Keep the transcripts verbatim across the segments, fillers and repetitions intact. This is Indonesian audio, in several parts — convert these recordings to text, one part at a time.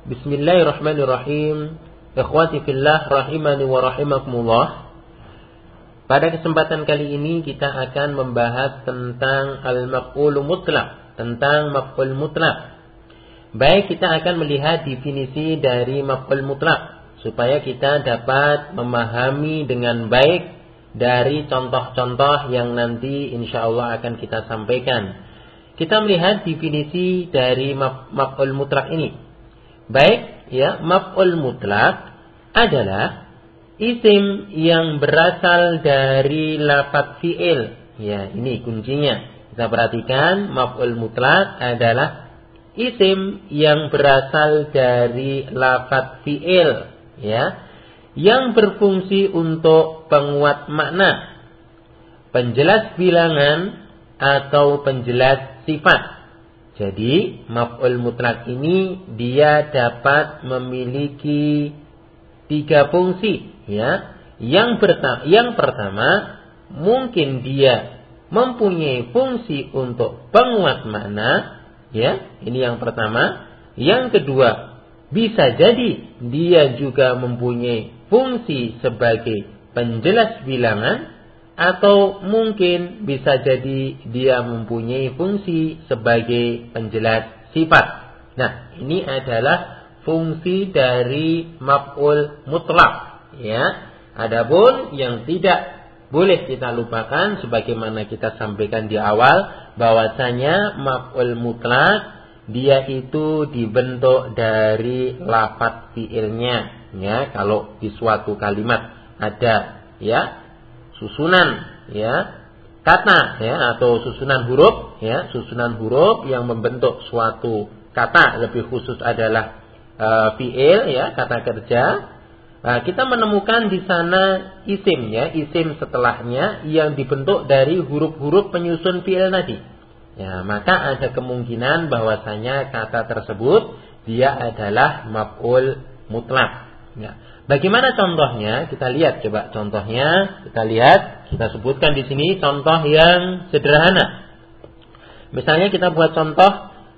Bismillahirrahmanirrahim. Ikhwati fillah rahimani wa rahimakumullah. Pada kesempatan kali ini kita akan membahas tentang al-maf'ul mutlaq, tentang maf'ul mutlaq. Baik, kita akan melihat definisi dari maf'ul mutlaq supaya kita dapat memahami dengan baik dari contoh-contoh yang nanti insyaallah akan kita sampaikan. Kita melihat definisi dari maf'ul mutlaq ini. Baik, ya, maf'ul mutlaq adalah isim yang berasal dari lafaz fi'il. Ya, ini kuncinya. Kita perhatikan, maf'ul mutlaq adalah isim yang berasal dari lafaz fi'il, ya, yang berfungsi untuk penguat makna, penjelas bilangan atau penjelas sifat. Jadi, maf'ul mutlaq ini dia dapat memiliki tiga fungsi, ya. Yang pertama, yang pertama mungkin dia mempunyai fungsi untuk penguat makna, ya. Ini yang pertama. Yang kedua, bisa jadi dia juga mempunyai fungsi sebagai penjelas bilangan, atau mungkin bisa jadi dia mempunyai fungsi sebagai penjelas sifat. Nah, ini adalah fungsi dari maf'ul mutlaq, ya. Adapun yang tidak boleh kita lupakan sebagaimana kita sampaikan di awal bahwasanya maf'ul mutlaq dia itu dibentuk dari lafaz fi'ilnya, ya. Kalau di suatu kalimat ada, ya, susunan, ya, kata, ya, atau susunan huruf, ya, susunan huruf yang membentuk suatu kata, lebih khusus adalah uh, fi'il, ya, kata kerja. Nah, kita menemukan di sana isim, ya, isim setelahnya yang dibentuk dari huruf-huruf penyusun fi'il tadi. Ya, maka ada kemungkinan bahwasanya kata tersebut dia adalah maf'ul mutlaq. Ya. Bagaimana contohnya? Kita lihat coba contohnya. Kita lihat, kita sebutkan di sini contoh yang sederhana. Misalnya kita buat contoh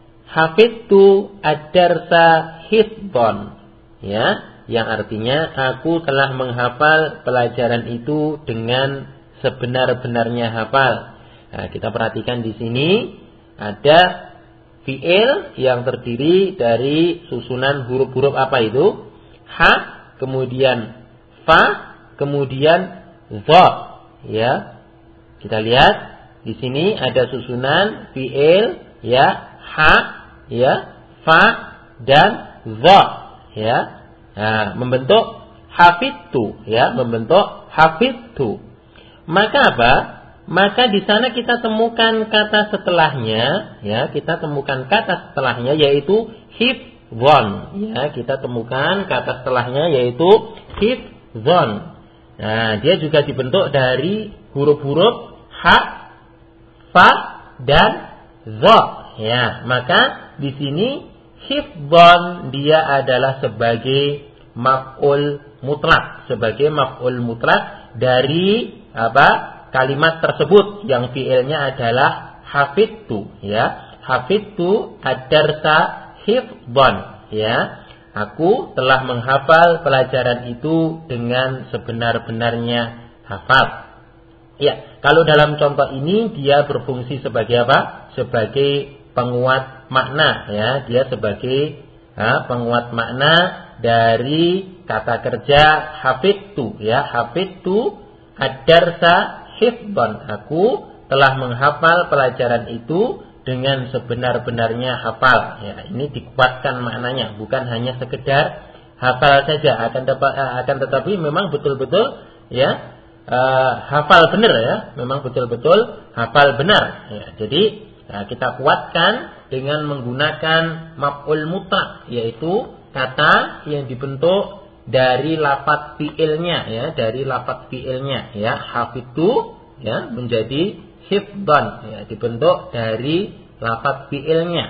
hafidtu ad-darsa hifdhan, ya, yang artinya aku telah menghafal pelajaran itu dengan sebenar-benarnya hafal. Nah, kita perhatikan di sini ada fi'il yang terdiri dari susunan huruf-huruf apa itu? Ha, kemudian fa, kemudian dha, ya. Kita lihat di sini ada susunan fi'il, ya, ha, ya, fa dan dha, ya. Nah, membentuk hafidtu, ya, membentuk hafidtu. Maka apa? Maka di sana kita temukan kata setelahnya, ya, kita temukan kata setelahnya yaitu hifdhan, ya, kita temukan kata setelahnya yaitu hifdhan. Nah, dia juga dibentuk dari huruf-huruf ha, fa dan dha, ya. Maka di sini hifdhan dia adalah sebagai maf'ul mutlaq, sebagai maf'ul mutlaq dari apa? Kalimat tersebut yang fi'ilnya adalah hafidtu, ya. Hafidtu ad-darsa hifdhan, ya. Aku telah menghafal pelajaran itu dengan sebenar-benarnya hafal. Ya, kalau dalam contoh ini dia berfungsi sebagai apa? Sebagai penguat makna, ya. Dia sebagai ha, penguat makna dari kata kerja hafidtu, ya. Hafidtu ad-darsa hifdhan, aku telah menghafal pelajaran itu dengan sebenar-benarnya hafal. Ya, ini dikuatkan maknanya, bukan hanya sekedar hafal saja, akan dapat, akan tetapi memang betul-betul, ya, uh, hafal benar, ya, memang betul-betul hafal benar. Ya, jadi ya, kita kuatkan dengan menggunakan maf'ul mutlaq, yaitu kata yang dibentuk dari lafaz fi'ilnya, ya, dari lafaz fi'ilnya, ya, hafidtu, ya, menjadi hifdhan, ya, dibentuk dari lafaz fi'ilnya.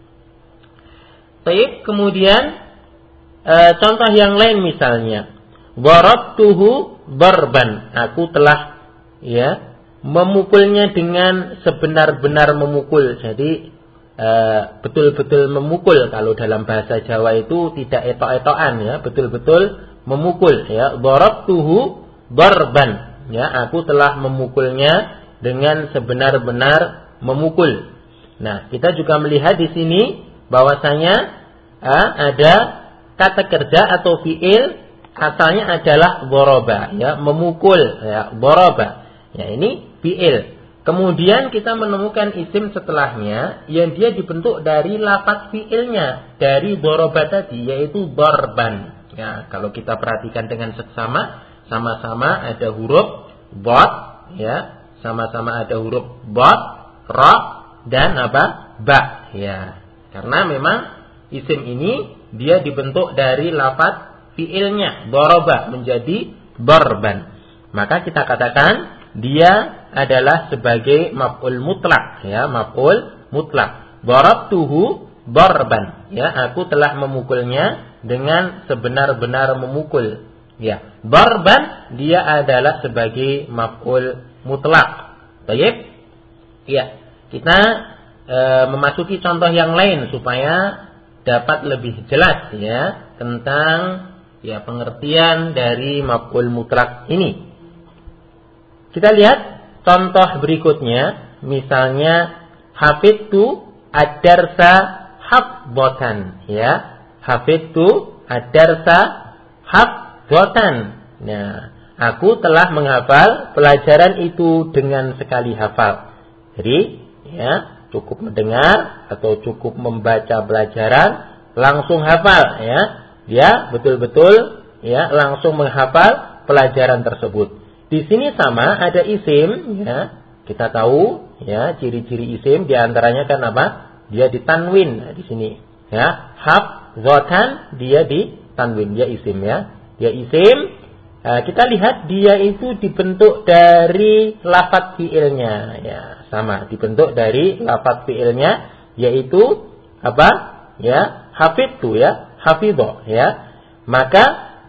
Baik, kemudian e, contoh yang lain misalnya, darabtuhu darban, aku telah, ya, memukulnya dengan sebenar-benar memukul. Jadi betul-betul memukul. Kalau dalam bahasa Jawa itu tidak etok-etokan ya, betul-betul memukul ya. Darabtuhu darban ya, aku telah memukulnya dengan sebenar-benar memukul. Nah, kita juga melihat di sini bahwasanya eh, ada kata kerja atau fiil asalnya adalah daraba ya, memukul ya, daraba. Ya, ini fiil. Kemudian kita menemukan isim setelahnya yang dia dibentuk dari lafaz fiilnya dari daraba tadi, yaitu darban. Ya, kalau kita perhatikan dengan seksama, sama-sama ada huruf dad ya, sama-sama ada huruf dad, ra dan apa? Ba ya. Karena memang isim ini dia dibentuk dari lafaz fiilnya daraba menjadi darban. Maka kita katakan dia adalah sebagai maf'ul mutlak ya, maf'ul mutlak. Darabtuhu darban ya, aku telah memukulnya dengan sebenar-benar memukul ya. Darban dia adalah sebagai maf'ul mutlak. Baik? Ya, kita e, memasuki contoh yang lain supaya dapat lebih jelas ya tentang ya pengertian dari maf'ul mutlak ini. Kita lihat contoh berikutnya, misalnya hafidtu ad-darsa hafdzatan ya. Hafidtu ad-darsa hafdzatan. Nah, aku telah menghafal pelajaran itu dengan sekali hafal. Jadi, ya, cukup mendengar atau cukup membaca pelajaran langsung hafal ya. Dia betul-betul ya langsung menghafal pelajaran tersebut. Di sini sama ada isim ya. Kita tahu ya ciri-ciri isim di antaranya kan apa? Dia ditanwin nah, di sini ya. Hafdzatan dia ditanwin, dia isim ya. Dia isim. Nah, kita lihat dia itu dibentuk dari lafaz fiilnya ya, sama dibentuk dari lafaz fiilnya yaitu apa? Ya, hafidtu ya, hafidho ya. Maka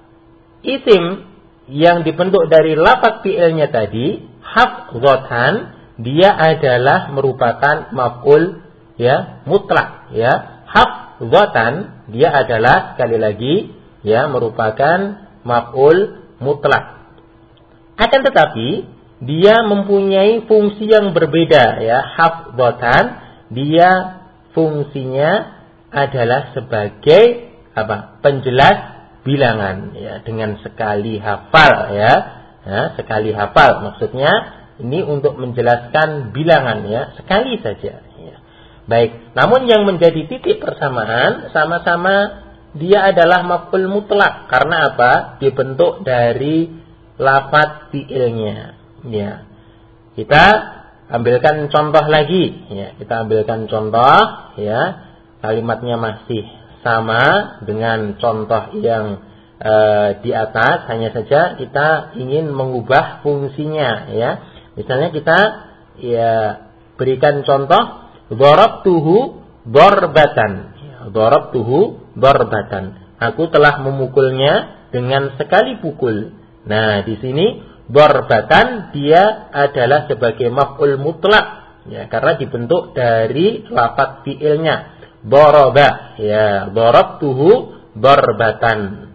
isim yang dibentuk dari lafaz fiilnya tadi hafdzatan dia adalah merupakan maf'ul ya mutlak ya. Hafdzatan dia adalah sekali lagi ya merupakan maf'ul mutlak. Akan tetapi dia mempunyai fungsi yang berbeda ya. Hafdzatan dia fungsinya adalah sebagai apa? Penjelas bilangan ya, dengan sekali hafal ya. Ya, sekali hafal maksudnya ini untuk menjelaskan bilangan ya, sekali saja ya. Baik, namun yang menjadi titik persamaan sama-sama dia adalah maf'ul mutlak karena apa? Dibentuk dari lafaz fiilnya ya. Kita ambilkan contoh lagi ya, kita ambilkan contoh ya. Kalimatnya masih sama dengan contoh yang e, di atas, hanya saja kita ingin mengubah fungsinya ya. Misalnya kita ya berikan contoh darabtuhu darbatan. Darabtuhu darbatan. Aku telah memukulnya dengan sekali pukul. Nah, di sini darbatan dia adalah sebagai maf'ul mutlak ya, karena dibentuk dari lafaz fiilnya. Daraba ya, darabtuhu darbatan.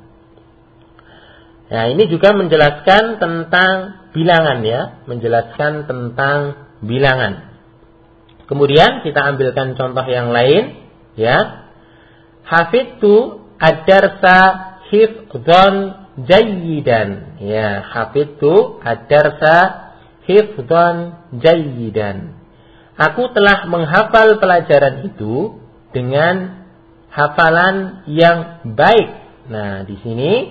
Nah, ini juga menjelaskan tentang bilangan ya, menjelaskan tentang bilangan. Kemudian kita ambilkan contoh yang lain ya. Hafidtu ad-darsa hifdzan jayyidan ya. Hafidtu ad-darsa hifdzan jayyidan. Aku telah menghafal pelajaran itu dengan hafalan yang baik. Nah, di sini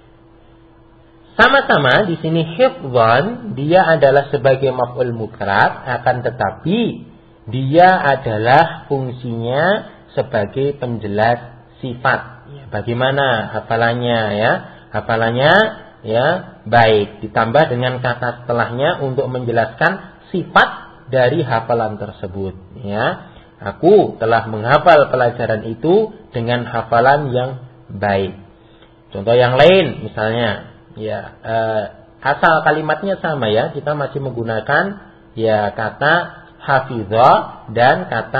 sama-sama di sini hifdzan dia adalah sebagai maf'ul mutlak, akan tetapi dia adalah fungsinya sebagai penjelas sifat. Ya, bagaimana hafalannya ya? Hafalannya ya baik, ditambah dengan kata setelahnya untuk menjelaskan sifat dari hafalan tersebut ya. Aku telah menghafal pelajaran itu dengan hafalan yang baik. Contoh yang lain misalnya ya eh, asal kalimatnya sama ya, kita masih menggunakan ya kata hafizah dan kata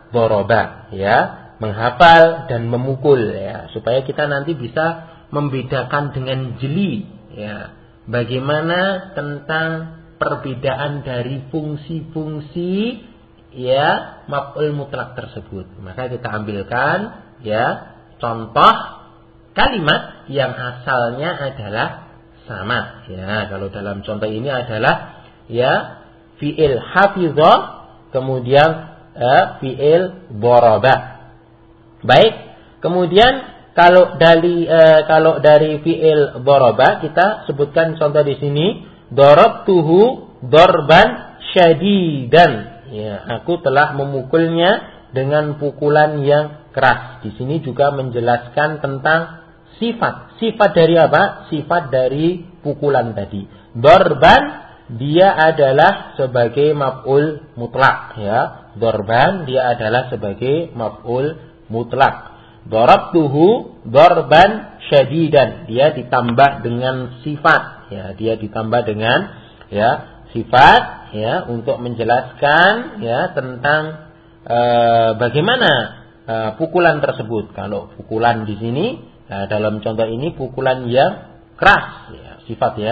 doroba, ya, menghafal dan memukul, ya, supaya kita nanti bisa membedakan dengan jeli, ya, bagaimana tentang perbedaan dari fungsi-fungsi, ya, maf'ul mutlak tersebut. Maka kita ambilkan, ya, contoh kalimat yang asalnya adalah sama, ya. Kalau dalam contoh ini adalah, ya, fi'il hafizah, kemudian eh, fi'il daraba. Baik, kemudian kalau dari eh, kalau dari fi'il daraba kita sebutkan contoh di sini, darabtuhu darban syadidan. Ya, aku telah memukulnya dengan pukulan yang keras. Di sini juga menjelaskan tentang sifat. Sifat dari apa? Sifat dari pukulan tadi. Darban, dia adalah sebagai maf'ul mutlak, ya. Darban dia adalah sebagai maf'ul mutlak. Darabtuhu darban syadidan, dia ditambah dengan sifat, ya, dia ditambah dengan, ya, sifat, ya, untuk menjelaskan, ya, tentang e, bagaimana e, pukulan tersebut. Kalau pukulan di sini, e, dalam contoh ini pukulan yang keras, ya, sifat, ya.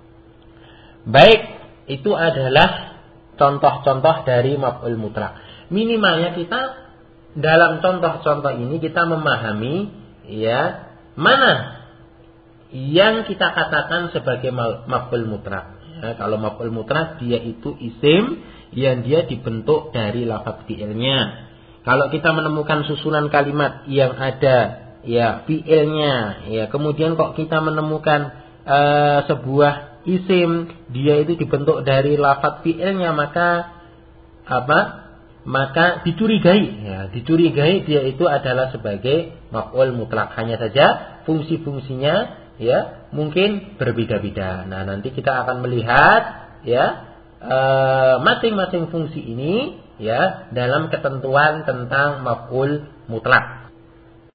Baik, itu adalah contoh-contoh dari maf'ul mutlak. Minimalnya kita dalam contoh-contoh ini kita memahami, ya, mana yang kita katakan sebagai maf'ul mutlak. Ya, kalau maf'ul mutlak dia itu isim yang dia dibentuk dari lafaz fi'ilnya. Kalau kita menemukan susunan kalimat yang ada, ya, fi'ilnya, ya, kemudian kok kita menemukan uh, sebuah isim, dia itu dibentuk dari lafaz fi'ilnya, maka apa? Maka dicurigai, ya, dicurigai dia itu adalah sebagai maf'ul mutlak. Hanya saja fungsi-fungsinya, ya, mungkin berbeda-beda. Nah, nanti kita akan melihat, ya, e, masing-masing fungsi ini, ya, dalam ketentuan tentang maf'ul mutlak.